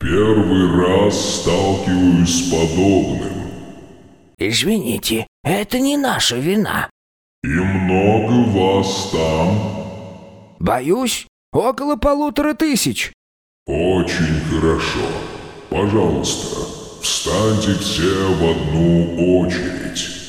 Первый раз сталкиваюсь с подобным. Извините, это не наша вина. И много вас там? Боюсь, около 1500. Очень хорошо. Пожалуйста, встаньте все в одну очередь.